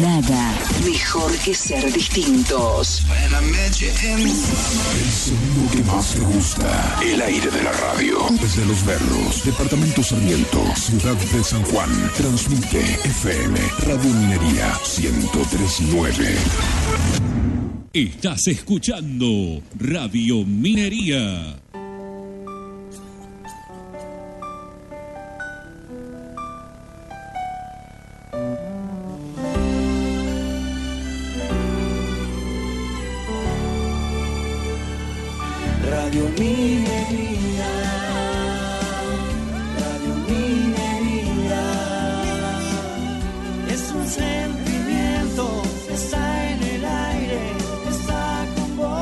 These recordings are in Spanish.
nada mejor que ser distintos. El sonido que más te gusta. El aire de la radio. Desde Los Berros, Departamento Sarmiento, Ciudad de San Juan. Transmite FM Radio Minería 103.9. Estás escuchando Radio Minería. Radio Minería, Radio Minería, es un sentimiento, está en el aire, está con vos.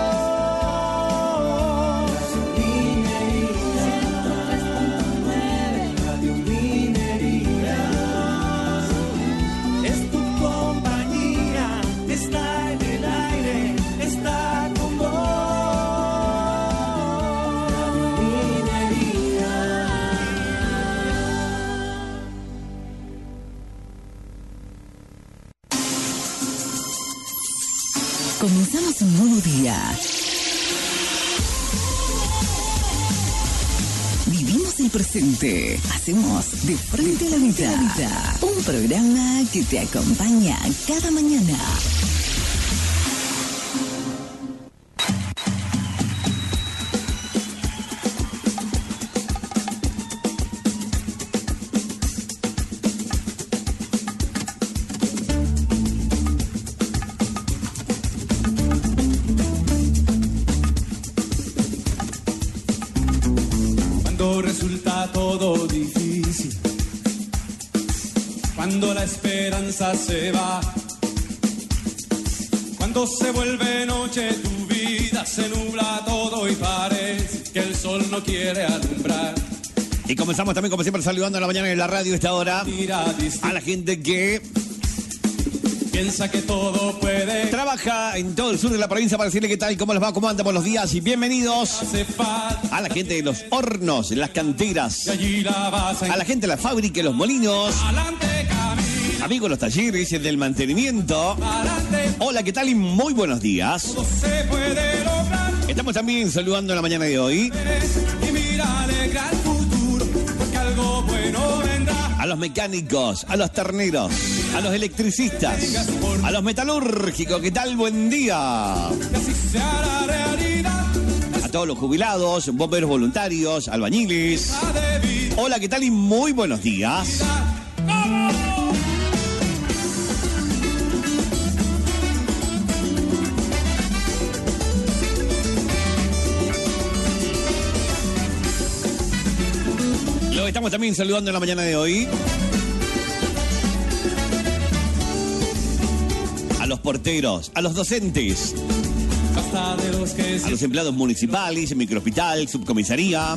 Radio Minería, 103.9, Radio Minería, es tu compañía, está en el aire, está con vos. Comenzamos un nuevo día. Vivimos el presente. Hacemos De Frente a la Vida. Un programa que te acompaña cada mañana. Resulta todo difícil, cuando la esperanza se va, cuando se vuelve noche tu vida se nubla todo y parece que el sol no quiere alumbrar. Y comenzamos también como siempre saludando a la mañana en la radio a esta hora a la gente que piensa que todo puede. Trabaja en todo el sur de la provincia para decirle qué tal, cómo les va, cómo andan, buenos días y bienvenidos a la gente de los hornos, las canteras, a la gente de la fábrica, los molinos, amigos los talleres del mantenimiento. Hola, ¿qué tal? Y muy buenos días. Estamos también saludando en la mañana de hoy a los mecánicos, a los terneros, a los electricistas, a los metalúrgicos. ¿Qué tal? Buen día. A todos los jubilados, bomberos voluntarios, albañiles. Hola, ¿qué tal? Y muy buenos días. Lo estamos también saludando en la mañana de hoy a los porteros, a los docentes, a los empleados municipales, microhospital, subcomisaría,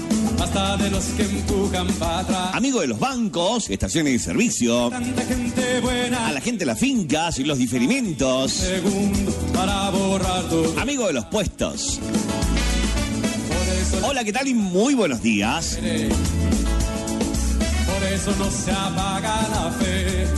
amigos de los bancos, estaciones de servicio, a la gente de las fincas y los diferimientos, amigos de los puestos. Hola, ¿qué tal? Y muy buenos días. Por eso no se apaga la fe.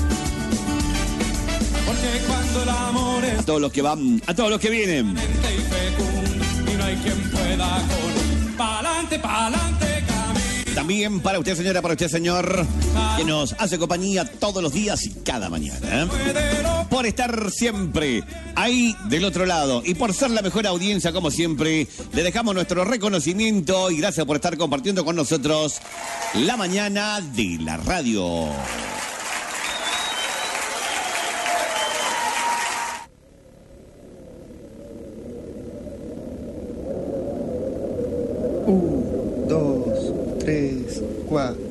Porque cuando el amor es a todos los que van, a todos los que vienen. Y no hay quien pueda con pa'lante, pa'lante camino. También para usted, señora, para usted, señor, que nos hace compañía todos los días y cada mañana. Por estar siempre ahí del otro lado y por ser la mejor audiencia, como siempre, le dejamos nuestro reconocimiento y gracias por estar compartiendo con nosotros la mañana de la radio. Dos, tres, cuatro.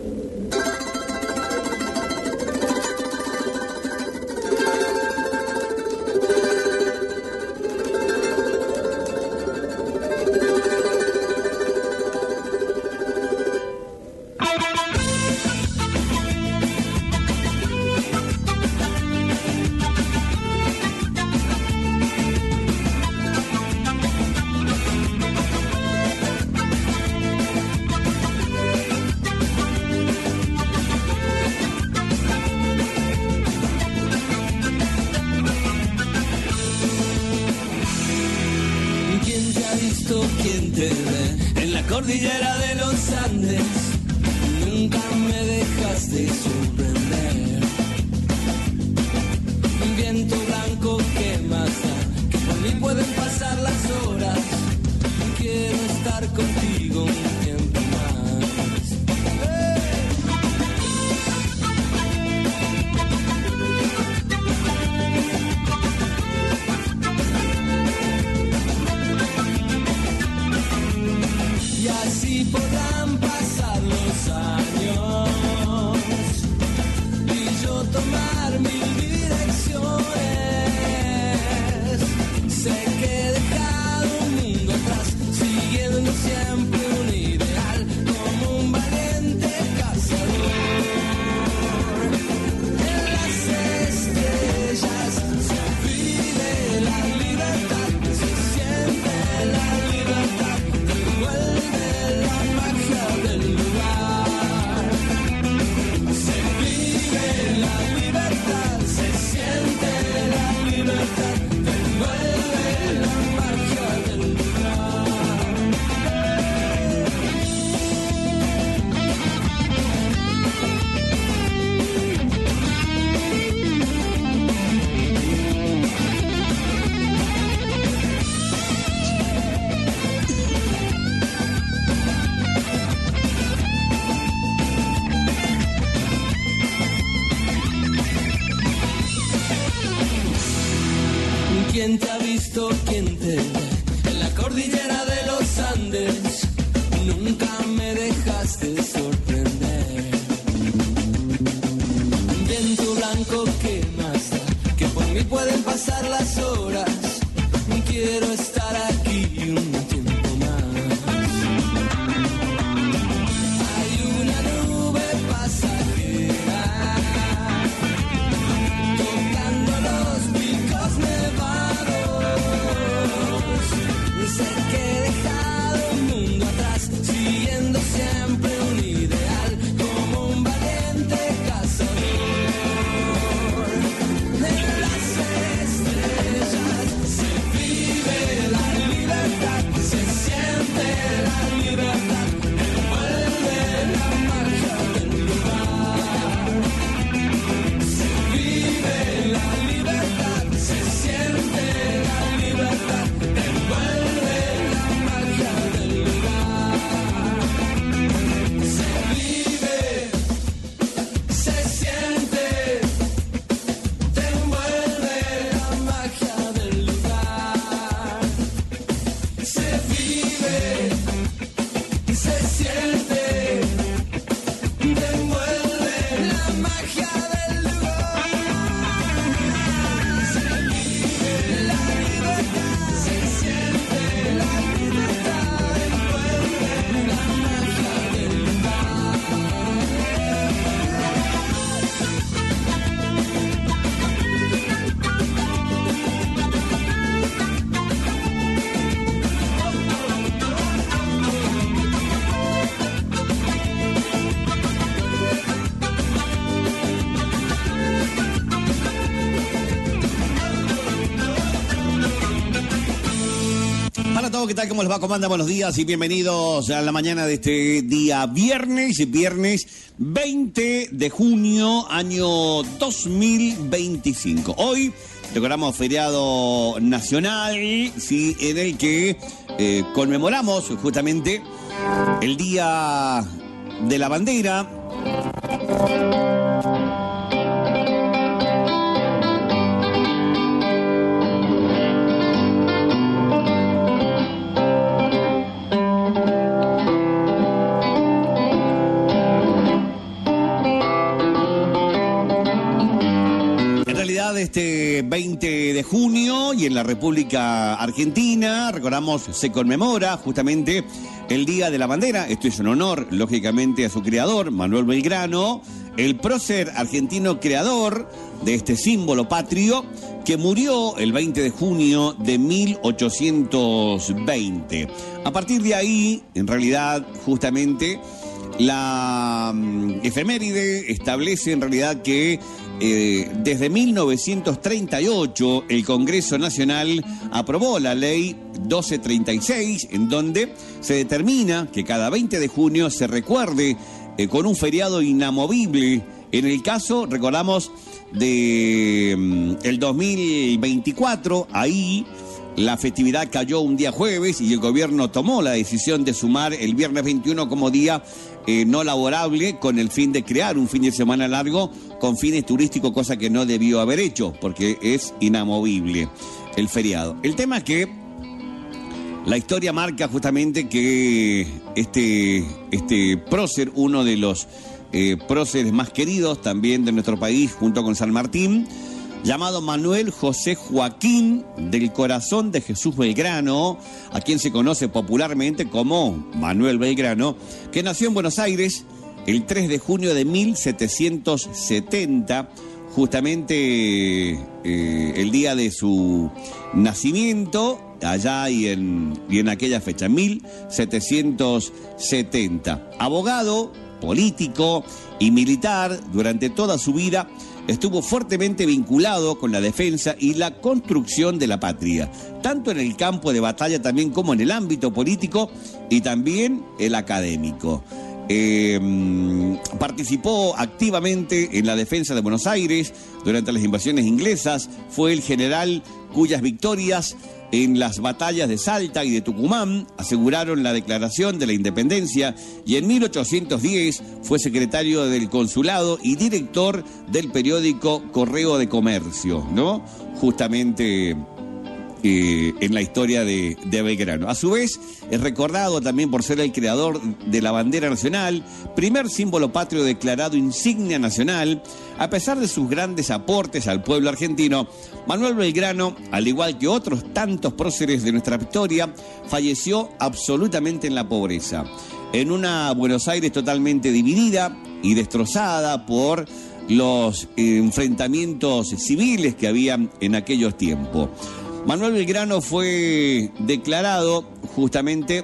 cordillera de los Andes, nunca me dejaste sorprender. Viento blanco que mata, que por mí pueden pasar las horas. Quiero estar contigo un tiempo más. Y así podrán pasar los años y yo tomar mil direcciones. Sé que he dejado un mundo atrás, siguiendo siempre un ideal, como un valiente cazador. En las estrellas se vive la libertad, se siente la libertad, envuelve la magia del lugar. Se vive la libertad, se siente la libertad, envuelve la magia del lugar. ¿Quién te ha visto? ¿Quién te ve? En la cordillera de los Andes, nunca me dejaste sorprender. Viento blanco que más da, que por mí pueden pasar las horas. Quiero estar aquí un tiempo más. Hay una nube pasajera tocando los picos nevados. Sé que he dejado un mundo atrás, siguiendo siempre un ideal, como un valiente cazador. En las estrellas se vive la libertad, se siente la libertad, envuelve la magia del lugar. Se vive la libertad, se siente la libertad, envuelve la magia del lugar. Se vive, se siente, te envuelve la magia del lugar. Se vive, se siente, te envuelve la magia del lugar. Se vive la libertad, se siente la libertad, envuelve la magia del lugar. Para todos, ¿qué tal? ¿Cómo les va? ¿Cómo andan? Buenos días y bienvenidos a la mañana de este día viernes 20 de junio, año 2025. Hoy recordamos feriado nacional, sí, en el que conmemoramos justamente el Día de la Bandera. Este 20 de junio y en la República Argentina, recordamos, se conmemora justamente el Día de la Bandera. Esto es en honor, lógicamente, a su creador, Manuel Belgrano, el prócer argentino creador de este símbolo patrio, que murió el 20 de junio de 1820. A partir de ahí, en realidad, justamente, la efeméride establece en realidad que desde 1938 el Congreso Nacional aprobó la ley 1236, en donde se determina que cada 20 de junio se recuerde con un feriado inamovible. En el caso, recordamos, de el 2024, ahí la festividad cayó un día jueves y el gobierno tomó la decisión de sumar el viernes 21 como día no laborable, con el fin de crear un fin de semana largo con fines turísticos, cosa que no debió haber hecho porque es inamovible el feriado. El tema es que la historia marca justamente que este prócer, uno de los próceres más queridos también de nuestro país, junto con San Martín, llamado Manuel José Joaquín del Corazón de Jesús Belgrano, a quien se conoce popularmente como Manuel Belgrano, que nació en Buenos Aires el 3 de junio de 1770, justamente el día de su nacimiento, allá y en aquella fecha, 1770. Abogado, político y militar, durante toda su vida estuvo fuertemente vinculado con la defensa y la construcción de la patria, tanto en el campo de batalla también como en el ámbito político y también el académico. Participó activamente en la defensa de Buenos Aires durante las invasiones inglesas, fue el general cuyas victorias en las batallas de Salta y de Tucumán aseguraron la declaración de la independencia, y en 1810 fue secretario del consulado y director del periódico Correo de Comercio, ¿no? Justamente en la historia de Belgrano. A su vez, es recordado también por ser el creador de la bandera nacional, primer símbolo patrio declarado insignia nacional. A pesar de sus grandes aportes al pueblo argentino, Manuel Belgrano, al igual que otros tantos próceres de nuestra historia, falleció absolutamente en la pobreza, en una Buenos Aires totalmente dividida y destrozada por los enfrentamientos civiles que había en aquellos tiempos. Manuel Belgrano fue declarado justamente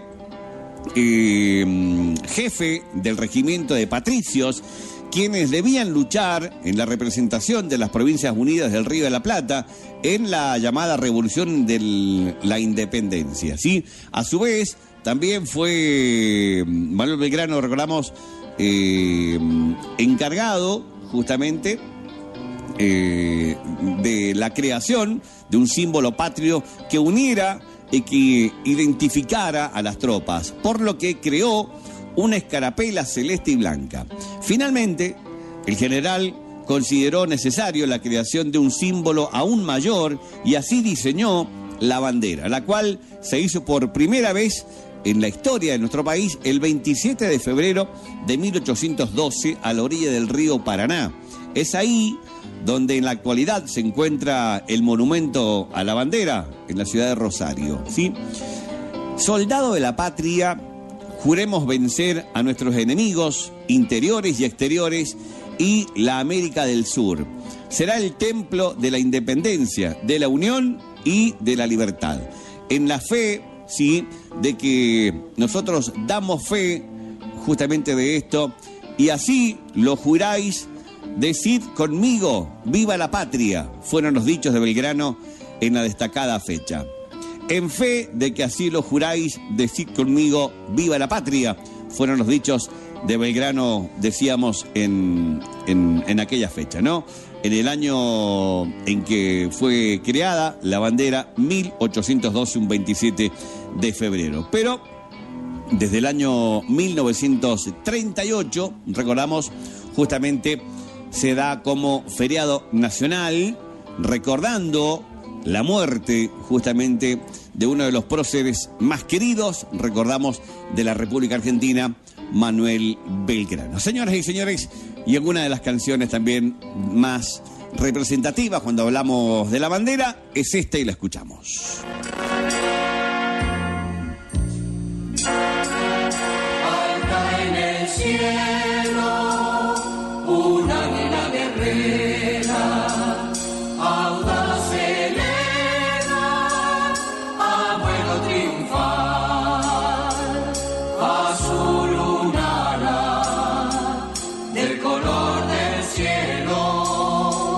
jefe del regimiento de patricios, quienes debían luchar en la representación de las Provincias Unidas del Río de la Plata en la llamada Revolución de la Independencia, ¿sí? A su vez, también fue Manuel Belgrano, recordamos, encargado justamente de la creación de un símbolo patrio que uniera y que identificara a las tropas, por lo que creó una escarapela celeste y blanca. Finalmente, el general consideró necesario la creación de un símbolo aún mayor y así diseñó la bandera, la cual se hizo por primera vez en la historia de nuestro país el 27 de febrero de 1812 a la orilla del río Paraná. Es ahí donde en la actualidad se encuentra el monumento a la bandera en la ciudad de Rosario, ¿sí? Soldado de la patria, juremos vencer a nuestros enemigos interiores y exteriores y la América del Sur. Será el templo de la independencia, de la unión y de la libertad. En la fe, sí, de que nosotros damos fe justamente de esto, y así lo juráis. Decid conmigo, viva la patria, fueron los dichos de Belgrano en la destacada fecha. En fe de que así lo juráis, decid conmigo, viva la patria, fueron los dichos de Belgrano, decíamos, en aquella fecha, ¿no? En el año en que fue creada la bandera, 1812, un 27 de febrero. Pero desde el año 1938, recordamos, justamente se da como feriado nacional, recordando la muerte justamente de uno de los próceres más queridos, recordamos, de la República Argentina, Manuel Belgrano. Señoras y señores, y alguna de las canciones también más representativas cuando hablamos de la bandera es esta y la escuchamos. Alta en el cielo, un águila guerrera, audaz eleva, a vuelo triunfal, azul lunara, del color del cielo.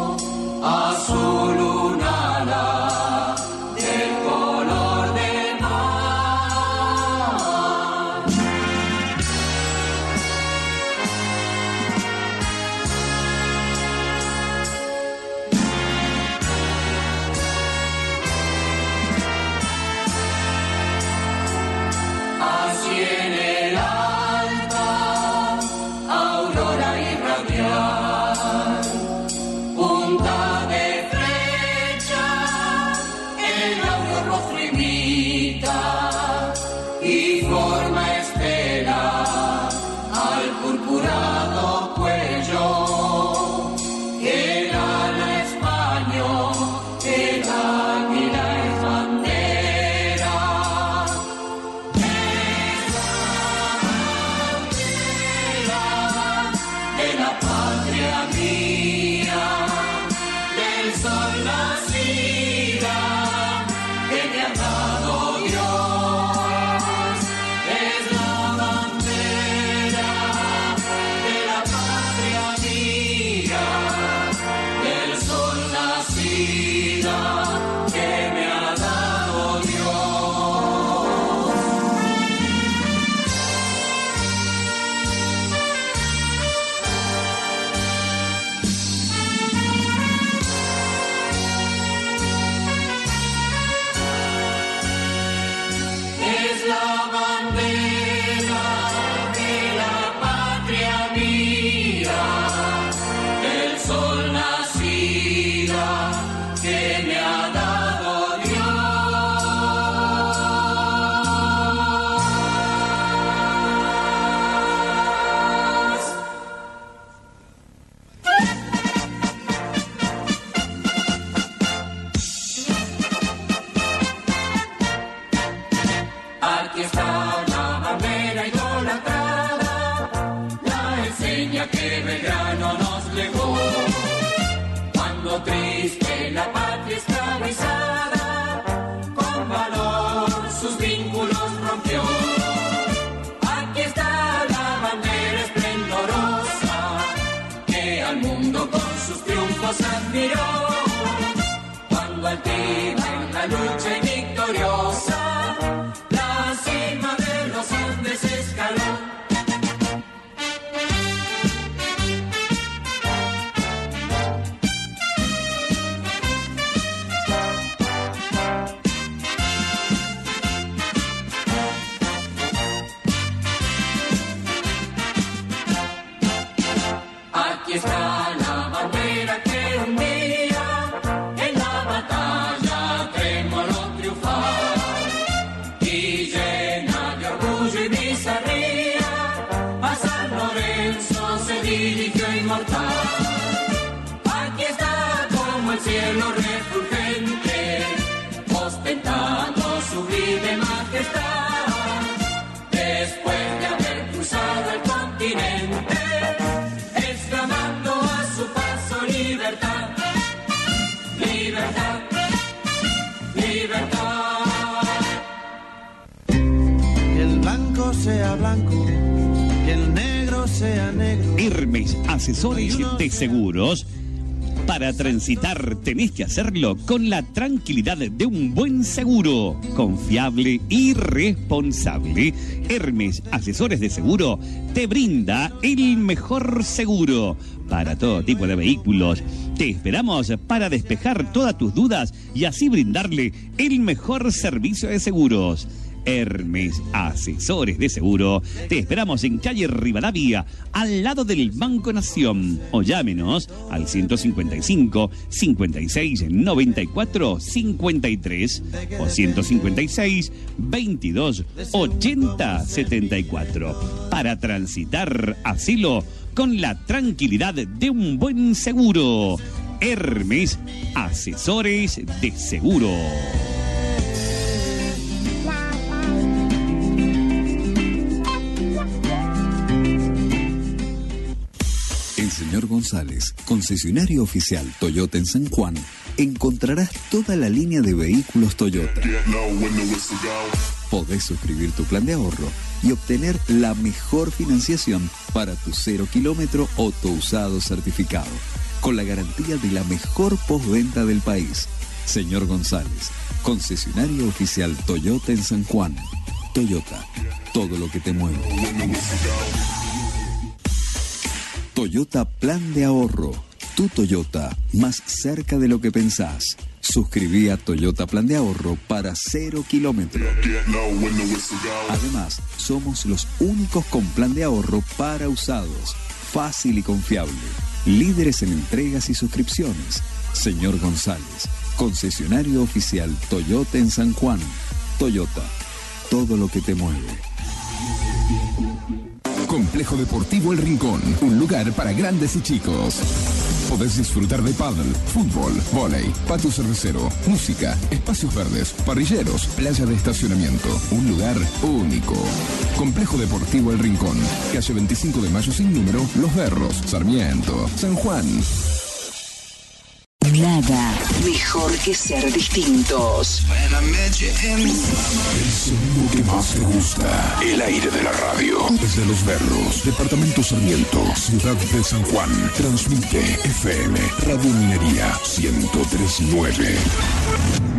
Cuando altiva en la lucha y victoriosa, la cima de los Andes escaló. Aquí está la bandera que un día en la batalla tremoló triunfar y llena de orgullo y bizarría a San Lorenzo se dirigió inmortal. Aquí está como el cielo refulgente, ostentando sublime majestad, después de haber cruzado el continente, exclamando a su paso libertad, libertad, libertad. Que el blanco sea blanco, que el negro sea negro. Hermes Asesores de Seguros. Para transitar tenés que hacerlo con la tranquilidad de un buen seguro, confiable y responsable. Hermes Asesores de Seguro te brinda el mejor seguro para todo tipo de vehículos. Te esperamos para despejar todas tus dudas y así brindarle el mejor servicio de seguros. Hermes Asesores de Seguro. Te esperamos en calle Rivadavia, al lado del Banco Nación. O llámenos al 155 56 94 53 o 156 22 80 74. Para transitar, hacelo con la tranquilidad de un buen seguro. Hermes Asesores de Seguro. En Señor González, concesionario oficial Toyota en San Juan, encontrarás toda la línea de vehículos Toyota. Podés suscribir tu plan de ahorro y obtener la mejor financiación para tu 0 kilómetro o tu usado certificado, con la garantía de la mejor postventa del país. Señor González, concesionario oficial Toyota en San Juan. Toyota, todo lo que te mueve. Toyota Plan de Ahorro. Tu Toyota, más cerca de lo que pensás. Suscribí a Toyota Plan de Ahorro para 0 kilómetros. Además, somos los únicos con plan de ahorro para usados. Fácil y confiable. Líderes en entregas y suscripciones. Señor González, concesionario oficial Toyota en San Juan. Toyota, todo lo que te mueve. Complejo Deportivo El Rincón, un lugar para grandes y chicos. Podés disfrutar de pádel, fútbol, vóley, patio cervecero, música, espacios verdes, parrilleros, playa de estacionamiento. Un lugar único. Complejo Deportivo El Rincón, calle 25 de Mayo sin número, Los Berros, Sarmiento, San Juan. Nada Mejor que ser distintos. El sonido que más te gusta. El aire de la radio. Desde Los Berros, Departamento Sarmiento, Ciudad de San Juan. Transmite FM Radio Minería 103.9.